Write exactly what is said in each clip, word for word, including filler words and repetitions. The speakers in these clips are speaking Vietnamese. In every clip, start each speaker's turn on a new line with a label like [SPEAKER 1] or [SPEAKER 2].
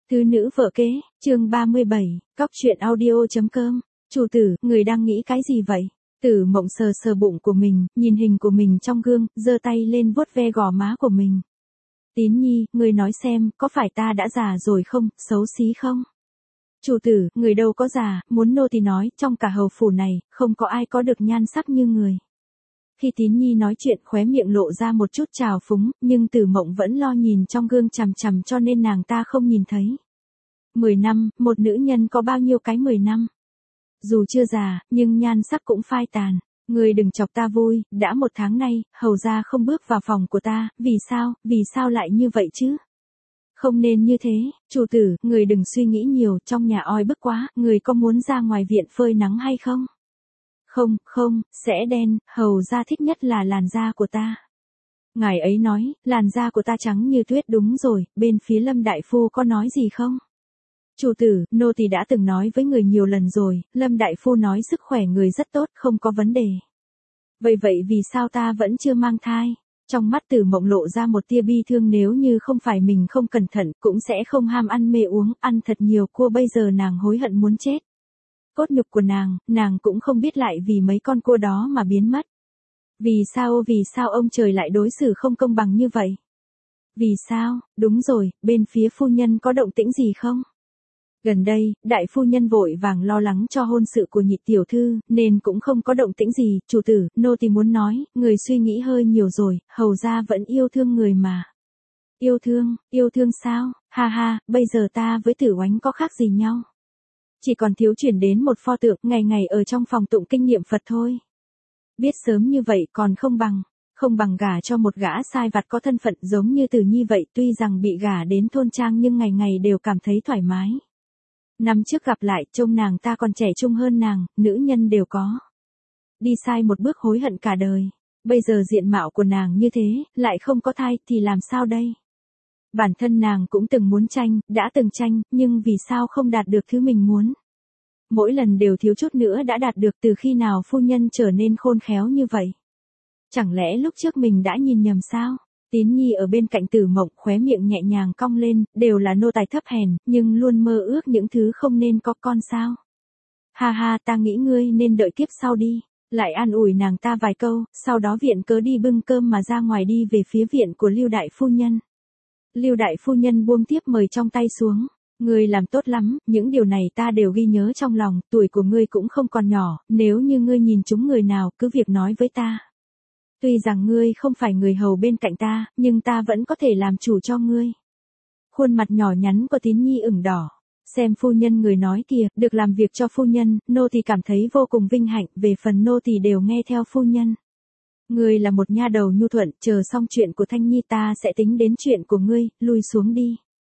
[SPEAKER 1] Thứ nữ vợ kế, chương ba mươi bảy, cóc truyện audio.com. Chủ tử, người đang nghĩ cái gì vậy? Tử Mộng sờ sờ bụng của mình, nhìn hình của mình trong gương, giơ tay lên vuốt ve gò má của mình. Tín Nhi, người nói xem, có phải ta đã già rồi không, xấu xí không? Chủ tử, người đâu có già, muốn nô tỳ nói, trong cả hầu phủ này, không có ai có được nhan sắc như người. Khi Tín Nhi nói chuyện, khóe miệng lộ ra một chút trào phúng, nhưng Tử Mộng vẫn lo nhìn trong gương chằm chằm cho nên nàng ta không nhìn thấy. Mười năm, một nữ nhân có bao nhiêu cái mười năm? Dù chưa già, nhưng nhan sắc cũng phai tàn. Người đừng chọc ta vui, đã một tháng nay, hầu gia không bước vào phòng của ta, vì sao, vì sao lại như vậy chứ? Không nên như thế, chủ tử, người đừng suy nghĩ nhiều, trong nhà oi bức quá, người có muốn ra ngoài viện phơi nắng hay không? Không, không, sẽ đen, hầu gia thích nhất là làn da của ta. Ngài ấy nói, làn da của ta trắng như tuyết. Đúng rồi, bên phía Lâm đại phu có nói gì không? Chủ tử, nô tỳ đã từng nói với người nhiều lần rồi, Lâm đại phu nói sức khỏe người rất tốt, không có vấn đề. Vậy vậy vì sao ta vẫn chưa mang thai? Trong mắt Tử Mộng lộ ra một tia bi thương, nếu như không phải mình không cẩn thận, cũng sẽ không ham ăn mê uống, ăn thật nhiều cua, bây giờ nàng hối hận muốn chết. Cốt nhục của nàng, nàng cũng không biết lại vì mấy con cua đó mà biến mất. Vì sao, vì sao ông trời lại đối xử không công bằng như vậy? Vì sao, đúng rồi, bên phía phu nhân có động tĩnh gì không? Gần đây, đại phu nhân vội vàng lo lắng cho hôn sự của nhị tiểu thư, nên cũng không có động tĩnh gì. Chủ tử, nô tỳ muốn nói, người suy nghĩ hơi nhiều rồi, hầu gia vẫn yêu thương người mà. Yêu thương, yêu thương sao? Ha ha, bây giờ ta với Tử Oánh có khác gì nhau? Chỉ còn thiếu chuyển đến một pho tượng, ngày ngày ở trong phòng tụng kinh niệm Phật thôi. Biết sớm như vậy còn không bằng, không bằng gả cho một gã sai vặt có thân phận giống như Tử Nhi vậy, tuy rằng bị gả đến thôn trang nhưng ngày ngày đều cảm thấy thoải mái. Năm trước gặp lại, trông nàng ta còn trẻ trung hơn nàng, nữ nhân đều có. Đi sai một bước hối hận cả đời. Bây giờ diện mạo của nàng như thế, lại không có thai, thì làm sao đây? Bản thân nàng cũng từng muốn tranh, đã từng tranh, nhưng vì sao không đạt được thứ mình muốn? Mỗi lần đều thiếu chút nữa đã đạt được. Từ khi nào phu nhân trở nên khôn khéo như vậy? Chẳng lẽ lúc trước mình đã nhìn nhầm sao? Tín Nhi ở bên cạnh Tử Mộng, khóe miệng nhẹ nhàng cong lên, đều là nô tài thấp hèn, nhưng luôn mơ ước những thứ không nên có con sao? Ha ha, ta nghĩ ngươi nên đợi kiếp sau đi. Lại an ủi nàng ta vài câu, sau đó viện cớ đi bưng cơm mà ra ngoài, đi về phía viện của Lưu đại phu nhân. Lưu đại phu nhân buông tiếp mời trong tay xuống. Ngươi làm tốt lắm, những điều này ta đều ghi nhớ trong lòng, tuổi của ngươi cũng không còn nhỏ, nếu như ngươi nhìn trúng người nào, cứ việc nói với ta. Tuy rằng ngươi không phải người hầu bên cạnh ta, nhưng ta vẫn có thể làm chủ cho ngươi. Khuôn mặt nhỏ nhắn của Tín Nhi ửng đỏ. Xem phu nhân người nói kìa, được làm việc cho phu nhân, nô tỳ cảm thấy vô cùng vinh hạnh, về phần nô tỳ đều nghe theo phu nhân. Ngươi là một nha đầu nhu thuận, chờ xong chuyện của Thanh Nhi ta sẽ tính đến chuyện của ngươi, lui xuống đi.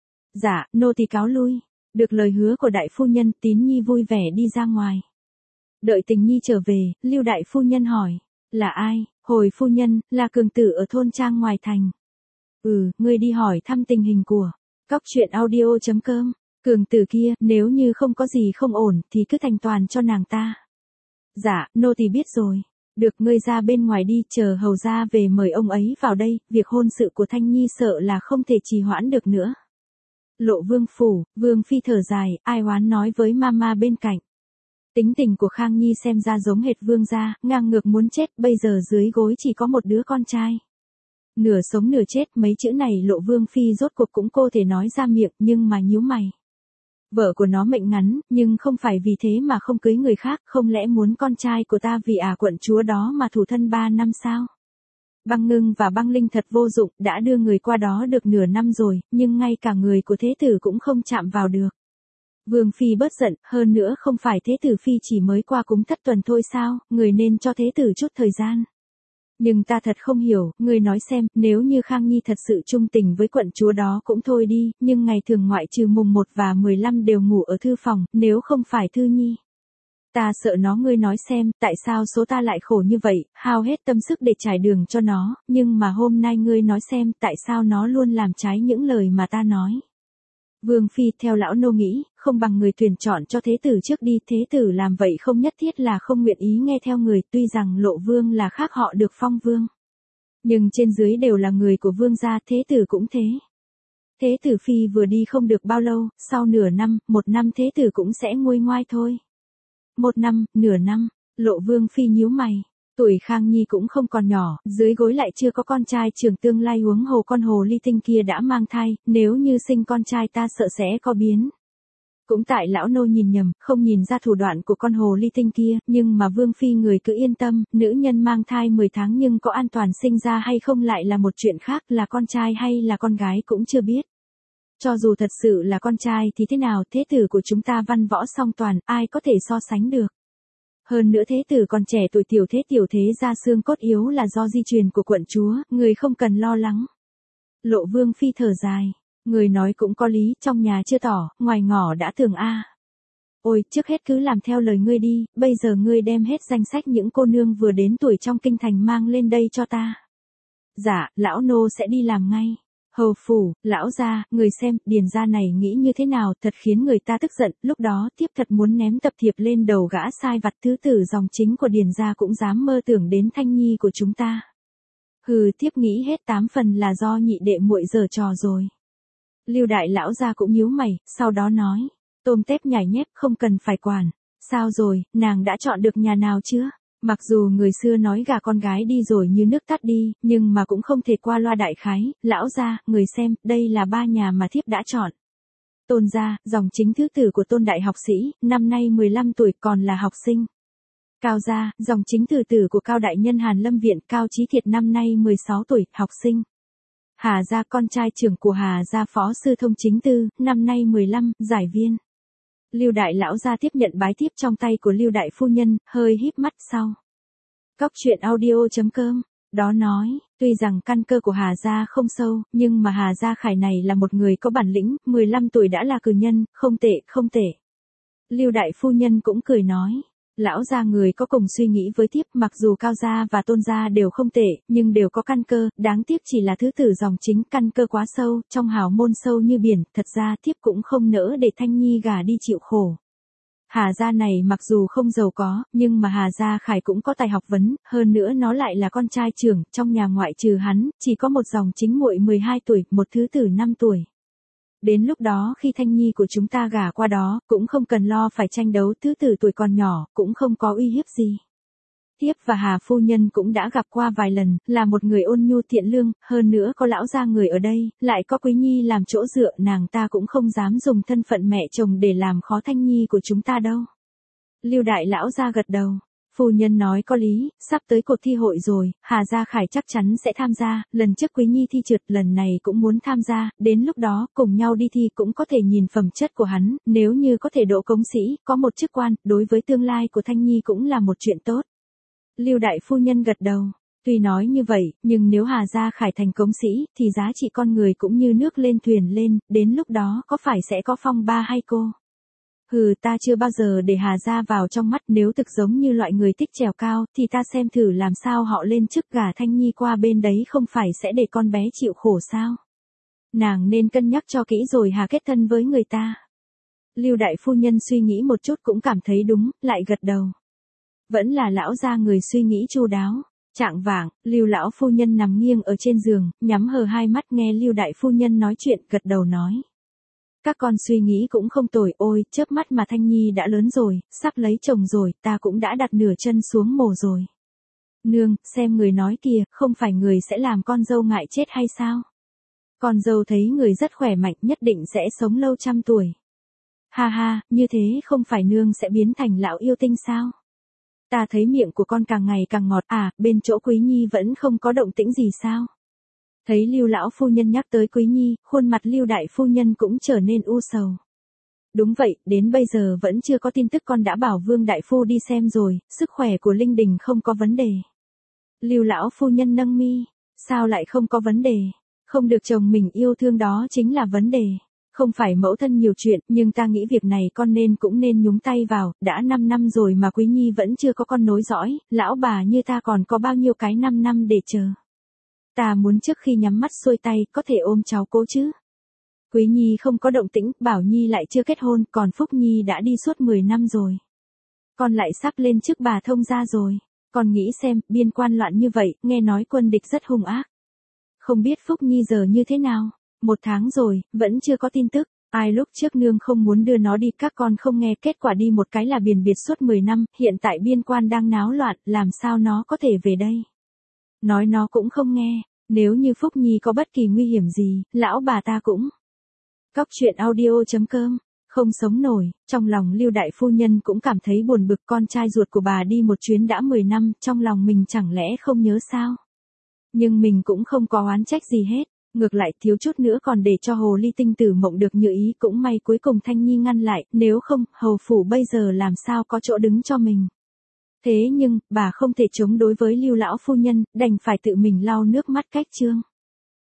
[SPEAKER 1] Dạ, nô tỳ cáo lui. Được lời hứa của đại phu nhân, Tín Nhi vui vẻ đi ra ngoài. Đợi Tình Nhi trở về, Lưu đại phu nhân hỏi, là ai? Hồi phu nhân, là Cường Tử ở thôn trang ngoài thành. Ừ, ngươi đi hỏi thăm tình hình của cóc truyện audio.com. Cường Tử kia, nếu như không có gì không ổn, thì cứ thành toàn cho nàng ta. Dạ, nô tỳ biết rồi. Được, ngươi ra bên ngoài đi, chờ hầu gia về mời ông ấy vào đây, việc hôn sự của Thanh Nhi sợ là không thể trì hoãn được nữa. Lộ vương phủ, vương phi thở dài, ai oán nói với mama bên cạnh. Tính tình của Khang Nhi xem ra giống hệt vương gia, ngang ngược muốn chết, bây giờ dưới gối chỉ có một đứa con trai. Nửa sống nửa chết, mấy chữ này Lộ vương phi rốt cuộc cũng cô thể nói ra miệng, nhưng mà nhíu mày. Vợ của nó mệnh ngắn, nhưng không phải vì thế mà không cưới người khác, không lẽ muốn con trai của ta vì ả quận chúa đó mà thủ thân ba năm sao? Băng Ngưng và Băng Linh thật vô dụng, đã đưa người qua đó được nửa năm rồi, nhưng ngay cả người của thế tử cũng không chạm vào được. Vương phi bớt giận, hơn nữa không phải thế tử phi chỉ mới qua cúng thất tuần thôi sao, người nên cho thế tử chút thời gian. Nhưng ta thật không hiểu, người nói xem, nếu như Khang Nhi thật sự trung tình với quận chúa đó cũng thôi đi, nhưng ngày thường ngoại trừ mùng một và mười lăm đều ngủ ở thư phòng, nếu không phải Thư Nhi. Ta sợ nó, ngươi nói xem, tại sao số ta lại khổ như vậy, hao hết tâm sức để trải đường cho nó, nhưng mà hôm nay ngươi nói xem, tại sao nó luôn làm trái những lời mà ta nói. Vương phi, theo lão nô nghĩ, không bằng người tuyển chọn cho thế tử trước đi, thế tử làm vậy không nhất thiết là không nguyện ý nghe theo người, tuy rằng Lộ vương là khác họ được phong vương. Nhưng trên dưới đều là người của vương gia, thế tử cũng thế. Thế tử phi vừa đi không được bao lâu, sau nửa năm, một năm thế tử cũng sẽ nguôi ngoai thôi. Một năm, nửa năm, Lộ Vương phi nhíu mày. Tuổi Khang Nhi cũng không còn nhỏ, dưới gối lại chưa có con trai trưởng tương lai, huống hồ con hồ ly tinh kia đã mang thai, nếu như sinh con trai ta sợ sẽ có biến. Cũng tại lão nô nhìn nhầm, không nhìn ra thủ đoạn của con hồ ly tinh kia, nhưng mà Vương phi người cứ yên tâm, nữ nhân mang thai mười tháng nhưng có an toàn sinh ra hay không lại là một chuyện khác, là con trai hay là con gái cũng chưa biết. Cho dù thật sự là con trai thì thế nào, thế tử của chúng ta văn võ song toàn, ai có thể so sánh được. Hơn nữa thế tử còn trẻ tuổi, tiểu thế tiểu thế ra xương cốt yếu là do di truyền của quận chúa, người không cần lo lắng. Lộ Vương phi thở dài, người nói cũng có lý, trong nhà chưa tỏ, ngoài ngõ đã tường a. Ôi, trước hết cứ làm theo lời ngươi đi, bây giờ ngươi đem hết danh sách những cô nương vừa đến tuổi trong kinh thành mang lên đây cho ta. Dạ, lão nô sẽ đi làm ngay. Hầu phủ, lão gia, người xem, Điền gia này nghĩ như thế nào, thật khiến người ta tức giận, lúc đó tiếp thật muốn ném tập thiệp lên đầu gã sai vặt, thứ tử dòng chính của Điền gia cũng dám mơ tưởng đến Thanh Nhi của chúng ta. Hừ, tiếp nghĩ hết tám phần là do nhị đệ muội giở trò rồi. Lưu đại lão gia cũng nhíu mày, sau đó nói, tôm tép nhảy nhép không cần phải quản. Sao rồi, nàng đã chọn được nhà nào chưa? Mặc dù người xưa nói gà con gái đi rồi như nước tắt đi, nhưng mà cũng không thể qua loa đại khái. Lão gia, người xem, đây là ba nhà mà thiếp đã chọn. Tôn gia, dòng chính thứ tử của Tôn đại học sĩ, năm nay mười lăm tuổi, còn là học sinh. Cao gia, dòng chính tử tử của Cao đại nhân Hàn Lâm viện, Cao Chí Thiệt, năm nay mười sáu tuổi, học sinh. Hà gia, con trai trưởng của Hà gia Phó sư Thông Chính Tư, năm nay mười lăm, giải viên. Lưu đại lão gia tiếp nhận bái thiếp trong tay của Lưu đại phu nhân, hơi híp mắt sau. Cóc truyện audio chấm com, đó nói, tuy rằng căn cơ của Hà gia không sâu, nhưng mà Hà gia Khải này là một người có bản lĩnh, mười lăm tuổi đã là cử nhân, không tệ, không tệ. Lưu đại phu nhân cũng cười nói, lão gia người có cùng suy nghĩ với thiếp, mặc dù Cao gia và Tôn gia đều không tệ, nhưng đều có căn cơ, đáng tiếc chỉ là thứ tử dòng chính, căn cơ quá sâu, trong hào môn sâu như biển, thật ra thiếp cũng không nỡ để Thanh Nhi gả đi chịu khổ. Hà gia này mặc dù không giàu có, nhưng mà Hà gia Khải cũng có tài học vấn, hơn nữa nó lại là con trai trưởng, trong nhà ngoại trừ hắn, chỉ có một dòng chính muội mười hai tuổi, một thứ tử năm tuổi. Đến lúc đó khi Thanh Nhi của chúng ta gả qua đó, cũng không cần lo phải tranh đấu, thứ tử tuổi còn nhỏ, cũng không có uy hiếp gì. Thiếp và Hà phu nhân cũng đã gặp qua vài lần, là một người ôn nhu thiện lương, hơn nữa có lão gia người ở đây, lại có Quý Nhi làm chỗ dựa, nàng ta cũng không dám dùng thân phận mẹ chồng để làm khó Thanh Nhi của chúng ta đâu. Lưu đại lão gia gật đầu. Phu nhân nói có lý, sắp tới cuộc thi hội rồi, Hà gia Khải chắc chắn sẽ tham gia, lần trước Quý Nhi thi trượt, lần này cũng muốn tham gia, đến lúc đó, cùng nhau đi thi cũng có thể nhìn phẩm chất của hắn, nếu như có thể đỗ cống sĩ, có một chức quan, đối với tương lai của Thanh Nhi cũng là một chuyện tốt. Lưu đại phu nhân gật đầu, tuy nói như vậy, nhưng nếu Hà gia Khải thành cống sĩ, thì giá trị con người cũng như nước lên thuyền lên, đến lúc đó có phải sẽ có phong ba hay cô? Hừ, ta chưa bao giờ để Hà gia vào trong mắt, nếu thực giống như loại người thích trèo cao, thì ta xem thử làm sao họ lên chức gả Thanh Nhi qua bên đấy, không phải sẽ để con bé chịu khổ sao? Nàng nên cân nhắc cho kỹ rồi hà kết thân với người ta. Lưu đại phu nhân suy nghĩ một chút cũng cảm thấy đúng, lại gật đầu. Vẫn là lão gia người suy nghĩ chu đáo. Trạng vạng, Lưu lão phu nhân nằm nghiêng ở trên giường, nhắm hờ hai mắt nghe Lưu đại phu nhân nói chuyện, gật đầu nói. Các con suy nghĩ cũng không tồi, ôi, chớp mắt mà Thanh Nhi đã lớn rồi, sắp lấy chồng rồi, ta cũng đã đặt nửa chân xuống mồ rồi. Nương, xem người nói kìa, không phải người sẽ làm con dâu ngại chết hay sao? Con dâu thấy người rất khỏe mạnh, nhất định sẽ sống lâu trăm tuổi. Ha ha, như thế không phải nương sẽ biến thành lão yêu tinh sao? Ta thấy miệng của con càng ngày càng ngọt, à, bên chỗ Quý Nhi vẫn không có động tĩnh gì sao? Thấy Lưu lão phu nhân nhắc tới Quý Nhi, khuôn mặt Lưu đại phu nhân cũng trở nên u sầu. Đúng vậy, đến bây giờ vẫn chưa có tin tức, con đã bảo Vương đại phu đi xem rồi, sức khỏe của Linh Đình không có vấn đề. Lưu lão phu nhân nâng mi, sao lại không có vấn đề? Không được chồng mình yêu thương đó chính là vấn đề. Không phải mẫu thân nhiều chuyện, nhưng ta nghĩ việc này con nên cũng nên nhúng tay vào, đã năm năm rồi mà Quý Nhi vẫn chưa có con nối dõi, lão bà như ta còn có bao nhiêu cái năm năm để chờ. Ta muốn trước khi nhắm mắt xuôi tay, có thể ôm cháu cố chứ. Quý Nhi không có động tĩnh, Bảo Nhi lại chưa kết hôn, còn Phúc Nhi đã đi suốt mười năm rồi. Con lại sắp lên chức bà thông gia rồi. Con nghĩ xem, biên quan loạn như vậy, nghe nói quân địch rất hung ác. Không biết Phúc Nhi giờ như thế nào? Một tháng rồi, vẫn chưa có tin tức. Ai lúc trước nương không muốn đưa nó đi, các con không nghe, kết quả đi một cái là biền biệt suốt mười năm, hiện tại biên quan đang náo loạn, làm sao nó có thể về đây. Nói nó cũng không nghe, nếu như Phúc Nhi có bất kỳ nguy hiểm gì, lão bà ta cũng. Cóc truyện audio chấm com, không sống nổi, trong lòng Lưu đại phu nhân cũng cảm thấy buồn bực, con trai ruột của bà đi một chuyến đã mười năm, trong lòng mình chẳng lẽ không nhớ sao. Nhưng mình cũng không có oán trách gì hết. Ngược lại thiếu chút nữa còn để cho hồ ly tinh Tử Mộng được như ý, cũng may cuối cùng Thanh Nhi ngăn lại, nếu không, hầu phủ bây giờ làm sao có chỗ đứng cho mình. Thế nhưng, bà không thể chống đối với Lưu lão phu nhân, đành phải tự mình lau nước mắt cách trương.